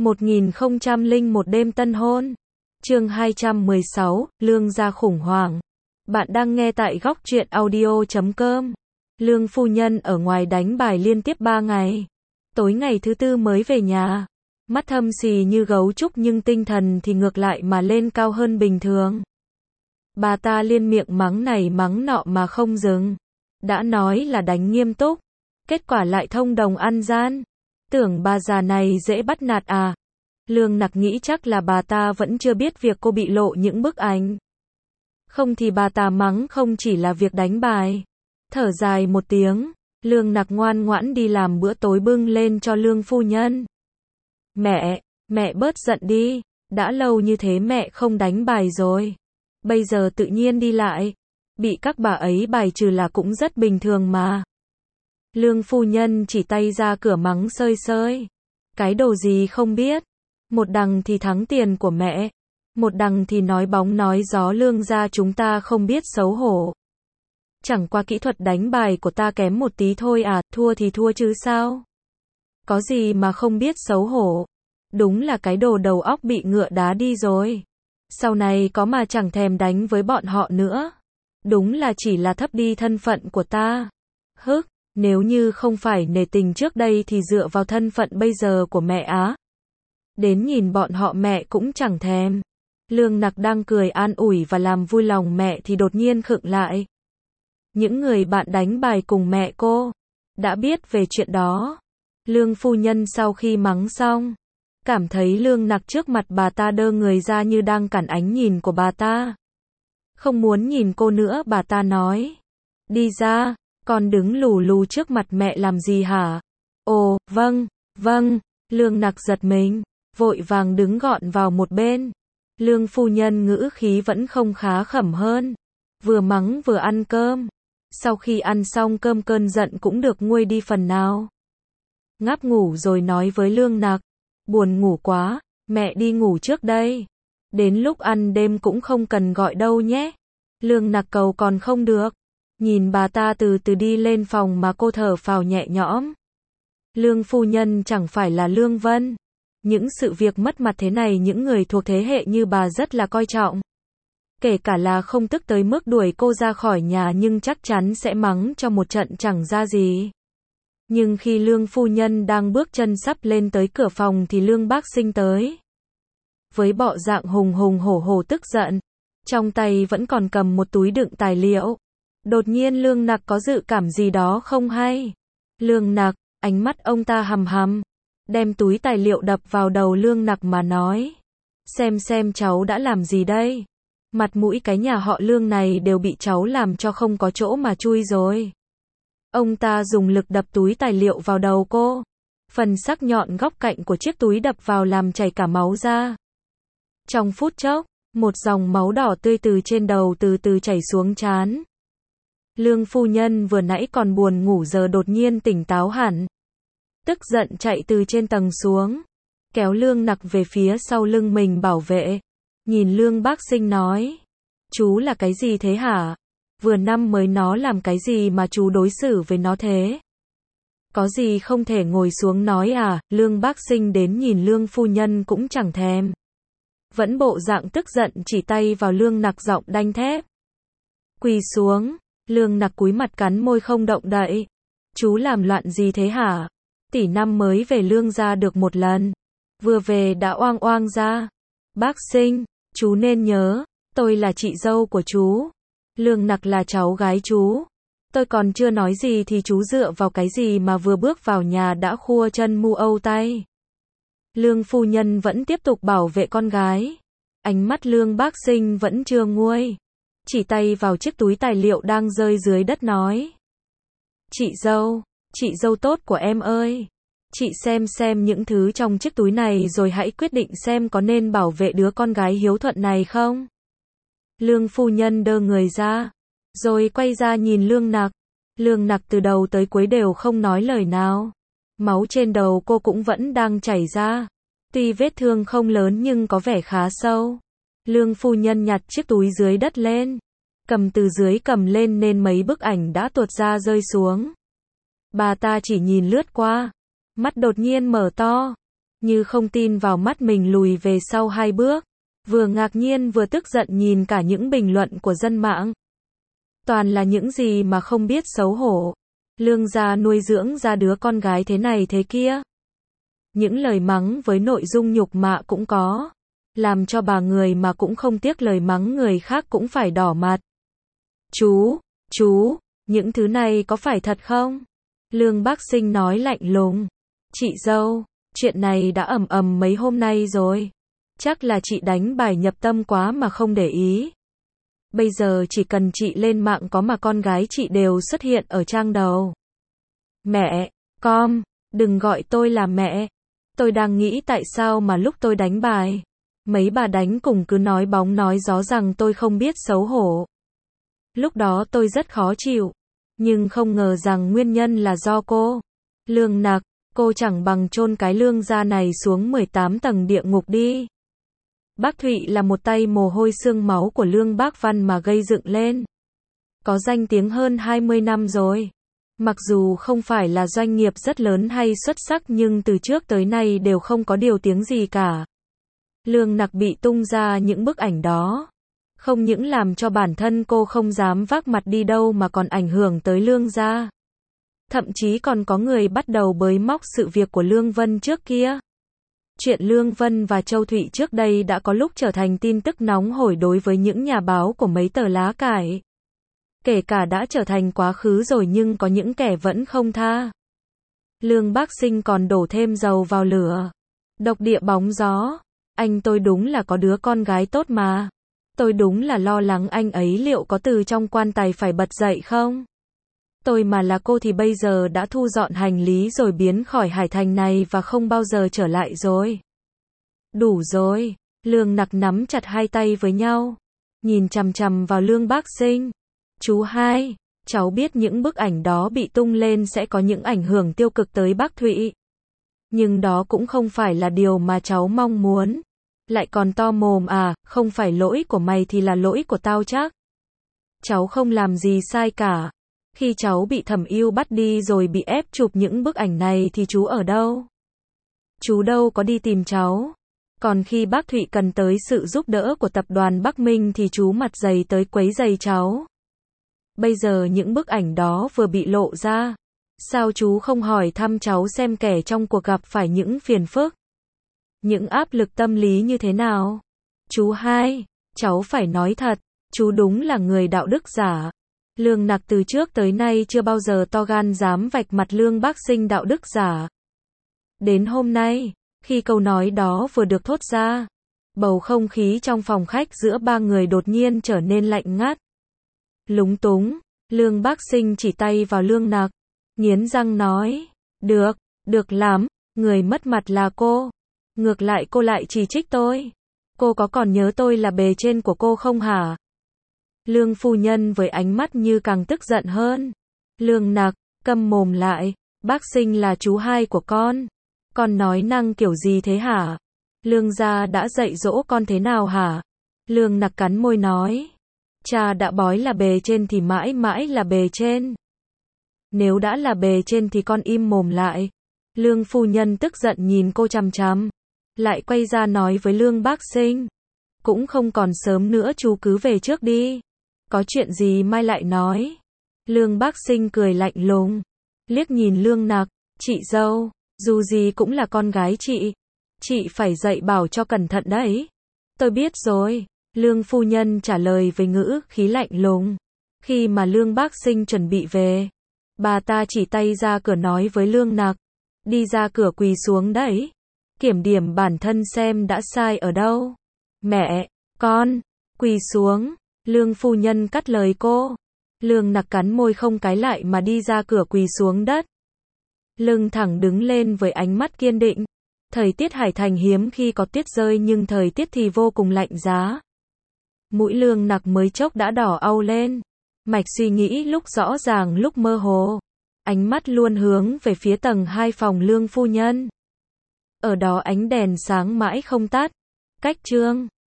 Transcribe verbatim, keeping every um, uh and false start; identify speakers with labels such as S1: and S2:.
S1: một nghìn không trăm lẻ một đêm tân hôn. Chương hai trăm mười sáu, Lương gia khủng hoảng. Bạn đang nghe tại góc truyện audio chấm com. Lương phu nhân ở ngoài đánh bài liên tiếp ba ngày. Tối ngày thứ tư mới về nhà. Mắt thâm xì như gấu trúc nhưng tinh thần thì ngược lại mà lên cao hơn bình thường. Bà ta liên miệng mắng này mắng nọ mà không dừng. Đã nói là đánh nghiêm túc. Kết quả lại thông đồng ăn gian. Tưởng bà già này dễ bắt nạt à. Lương Nặc nghĩ chắc là bà ta vẫn chưa biết việc cô bị lộ những bức ảnh. Không thì bà ta mắng không chỉ là việc đánh bài. Thở dài một tiếng, Lương Nặc ngoan ngoãn đi làm bữa tối bưng lên cho Lương phu nhân. Mẹ, mẹ bớt giận đi, đã lâu như thế mẹ không đánh bài rồi. Bây giờ tự nhiên đi lại, bị các bà ấy bài trừ là cũng rất bình thường mà. Lương phu nhân chỉ tay ra cửa mắng sơi sơi. Cái đồ gì không biết. Một đằng thì thắng tiền của mẹ. Một đằng thì nói bóng nói gió Lương gia chúng ta không biết xấu hổ. Chẳng qua kỹ thuật đánh bài của ta kém một tí thôi à, thua thì thua chứ sao. Có gì mà không biết xấu hổ. Đúng là cái đồ đầu óc bị ngựa đá đi rồi. Sau này có mà chẳng thèm đánh với bọn họ nữa. Đúng là chỉ là thấp đi thân phận của ta. Hức. Nếu như không phải nể tình trước đây thì dựa vào thân phận bây giờ của mẹ á. Đến nhìn bọn họ mẹ cũng chẳng thèm. Lương Nặc đang cười an ủi và làm vui lòng mẹ thì đột nhiên khựng lại. Những người bạn đánh bài cùng mẹ cô đã biết về chuyện đó. Lương phu nhân sau khi mắng xong, cảm thấy Lương Nặc trước mặt bà ta đơ người ra như đang cản ánh nhìn của bà ta. Không muốn nhìn cô nữa bà ta nói. Đi ra. Con đứng lù lù trước mặt mẹ làm gì hả? Ồ, vâng, vâng. Lương Nặc giật mình, vội vàng đứng gọn vào một bên. Lương phu nhân ngữ khí vẫn không khá khẩm hơn. Vừa mắng vừa ăn cơm. Sau khi ăn xong cơm cơn giận cũng được nguôi đi phần nào. Ngáp ngủ rồi nói với Lương Nặc. Buồn ngủ quá, mẹ đi ngủ trước đây. Đến lúc ăn đêm cũng không cần gọi đâu nhé. Lương Nặc cầu còn không được. Nhìn bà ta từ từ đi lên phòng mà cô thở phào nhẹ nhõm. Lương phu nhân chẳng phải là Lương Vân. Những sự việc mất mặt thế này những người thuộc thế hệ như bà rất là coi trọng. Kể cả là không tức tới mức đuổi cô ra khỏi nhà nhưng chắc chắn sẽ mắng cho một trận chẳng ra gì. Nhưng khi Lương phu nhân đang bước chân sắp lên tới cửa phòng thì Lương Bác Sinh tới. Với bộ dạng hùng hùng hổ hổ tức giận. Trong tay vẫn còn cầm một túi đựng tài liệu. Đột nhiên Lương Nặc có dự cảm gì đó không hay. Lương Nặc, ánh mắt ông ta hằm hằm, đem túi tài liệu đập vào đầu Lương Nặc mà nói. Xem xem cháu đã làm gì đây. Mặt mũi cái nhà họ Lương này đều bị cháu làm cho không có chỗ mà chui rồi. Ông ta dùng lực đập túi tài liệu vào đầu cô. Phần sắc nhọn góc cạnh của chiếc túi đập vào làm chảy cả máu ra. Trong phút chốc, một dòng máu đỏ tươi từ trên đầu từ từ chảy xuống trán. Lương phu nhân vừa nãy còn buồn ngủ giờ đột nhiên tỉnh táo hẳn. Tức giận chạy từ trên tầng xuống. Kéo Lương Nặc về phía sau lưng mình bảo vệ. Nhìn Lương Bác Sinh nói. Chú là cái gì thế hả? Vừa năm mới nó làm cái gì mà chú đối xử với nó thế? Có gì không thể ngồi xuống nói à? Lương Bác Sinh đến nhìn Lương phu nhân cũng chẳng thèm. Vẫn bộ dạng tức giận chỉ tay vào Lương Nặc giọng đanh thép. Quỳ xuống. Lương Nặc cúi mặt cắn môi không động đậy. Chú làm loạn gì thế hả? Tỷ năm mới về Lương gia được một lần. Vừa về đã oang oang ra. Bác Sinh, chú nên nhớ, tôi là chị dâu của chú. Lương Nặc là cháu gái chú. Tôi còn chưa nói gì thì chú dựa vào cái gì mà vừa bước vào nhà đã khua chân mu âu tay. Lương phu nhân vẫn tiếp tục bảo vệ con gái. Ánh mắt Lương Bác Sinh vẫn chưa nguôi. Chỉ tay vào chiếc túi tài liệu đang rơi dưới đất nói. Chị dâu, chị dâu tốt của em ơi. Chị xem xem những thứ trong chiếc túi này rồi hãy quyết định xem có nên bảo vệ đứa con gái hiếu thuận này không. Lương phu nhân đơ người ra. Rồi quay ra nhìn Lương Nặc. Lương Nặc từ đầu tới cuối đều không nói lời nào. Máu trên đầu cô cũng vẫn đang chảy ra. Tuy vết thương không lớn nhưng có vẻ khá sâu. Lương phu nhân nhặt chiếc túi dưới đất lên. Cầm từ dưới cầm lên nên mấy bức ảnh đã tuột ra rơi xuống. Bà ta chỉ nhìn lướt qua. Mắt đột nhiên mở to. như không tin vào mắt mình lùi về sau hai bước, vừa ngạc nhiên vừa tức giận nhìn cả những bình luận của dân mạng. Toàn là những gì mà không biết xấu hổ. Lương gia nuôi dưỡng ra đứa con gái thế này thế kia. Những lời mắng với nội dung nhục mạ cũng có. Làm cho bà người mà cũng không tiếc lời mắng người khác cũng phải đỏ mặt. Chú, chú, những thứ này có phải thật không? Lương Bác Sinh nói lạnh lùng. Chị dâu, chuyện này đã ầm ầm mấy hôm nay rồi. Chắc là chị đánh bài nhập tâm quá mà không để ý. Bây giờ chỉ cần chị lên mạng có mà con gái chị đều xuất hiện ở trang đầu. Mẹ, con, đừng gọi tôi là mẹ. Tôi đang nghĩ tại sao mà lúc tôi đánh bài, mấy bà đánh cùng cứ nói bóng nói gió rằng tôi không biết xấu hổ. Lúc đó tôi rất khó chịu, nhưng không ngờ rằng nguyên nhân là do cô. Lương Nặc, cô chẳng bằng chôn cái Lương gia này xuống mười tám tầng địa ngục đi. Bác Thụy là một tay mồ hôi xương máu của Lương Bác Văn mà gây dựng lên. Có danh tiếng hơn hai mươi năm rồi. Mặc dù không phải là doanh nghiệp rất lớn hay xuất sắc nhưng từ trước tới nay đều không có điều tiếng gì cả. Lương Nặc bị tung ra những bức ảnh đó. Không những làm cho bản thân cô không dám vác mặt đi đâu mà còn ảnh hưởng tới Lương gia. Thậm chí còn có người bắt đầu bới móc sự việc của Lương Vân trước kia. Chuyện Lương Vân và Châu Thụy trước đây đã có lúc trở thành tin tức nóng hổi đối với những nhà báo của mấy tờ lá cải. Kể cả đã trở thành quá khứ rồi nhưng có những kẻ vẫn không tha. Lương Bác Sinh còn đổ thêm dầu vào lửa. Độc địa bóng gió. Anh tôi đúng là có đứa con gái tốt mà. Tôi đúng là lo lắng anh ấy liệu có từ trong quan tài phải bật dậy không? Tôi mà là cô thì bây giờ đã thu dọn hành lý rồi biến khỏi Hải Thành này và không bao giờ trở lại rồi. Đủ rồi. Lương Nặc nắm chặt hai tay với nhau. Nhìn chằm chằm vào Lương Bác Sinh. Chú hai, cháu biết những bức ảnh đó bị tung lên sẽ có những ảnh hưởng tiêu cực tới bác Thụy. Nhưng đó cũng không phải là điều mà cháu mong muốn. Lại còn to mồm à, không phải lỗi của mày thì là lỗi của tao chắc. Cháu không làm gì sai cả. Khi cháu bị Thẩm Yêu bắt đi rồi bị ép chụp những bức ảnh này thì chú ở đâu? Chú đâu có đi tìm cháu. Còn khi bác Thụy cần tới sự giúp đỡ của tập đoàn Bắc Minh thì chú mặt dày tới quấy giày cháu. Bây giờ những bức ảnh đó vừa bị lộ ra. Sao chú không hỏi thăm cháu xem kẻ trong cuộc gặp phải những phiền phức, những áp lực tâm lý như thế nào? Chú hai, cháu phải nói thật, chú đúng là người đạo đức giả. Lương Nặc từ trước tới nay chưa bao giờ to gan dám vạch mặt Lương Bác Sinh đạo đức giả. Đến hôm nay, khi câu nói đó vừa được thốt ra, bầu không khí trong phòng khách giữa ba người đột nhiên trở nên lạnh ngắt. Lúng túng, Lương Bác Sinh chỉ tay vào Lương Nặc, nghiến răng nói, được, được lắm, người mất mặt là cô. Ngược lại cô lại chỉ trích tôi. Cô có còn nhớ tôi là bề trên của cô không hả? Lương phu nhân với ánh mắt như càng tức giận hơn. Lương Nặc, câm mồm lại, Bác Sinh là chú hai của con. Con nói năng kiểu gì thế hả? Lương gia đã dạy dỗ con thế nào hả? Lương Nặc cắn môi nói. Cha đã bói là bề trên thì mãi mãi là bề trên. Nếu đã là bề trên thì con im mồm lại. Lương phu nhân tức giận nhìn cô chằm chằm. Lại quay ra nói với Lương Bác Sinh. Cũng không còn sớm nữa chú cứ về trước đi. Có chuyện gì mai lại nói. Lương Bác Sinh cười lạnh lùng. Liếc nhìn Lương Nặc. Chị dâu, dù gì cũng là con gái chị. Chị phải dạy bảo cho cẩn thận đấy. Tôi biết rồi. Lương phu nhân trả lời với ngữ khí lạnh lùng. Khi mà Lương Bác Sinh chuẩn bị về, bà ta chỉ tay ra cửa nói với Lương Nặc. Đi ra cửa quỳ xuống đấy. Kiểm điểm bản thân xem đã sai ở đâu. Mẹ, con, quỳ xuống. Lương phu nhân cắt lời cô. Lương Nặc cắn môi không cái lại mà đi ra cửa quỳ xuống đất. Lưng thẳng đứng lên với ánh mắt kiên định. Thời tiết Hải Thành hiếm khi có tuyết rơi nhưng thời tiết thì vô cùng lạnh giá. Mũi Lương Nặc mới chốc đã đỏ au lên. Mạch suy nghĩ lúc rõ ràng lúc mơ hồ. Ánh mắt luôn hướng về phía tầng hai phòng Lương phu nhân. Ở đó ánh đèn sáng mãi không tắt. Cách trương.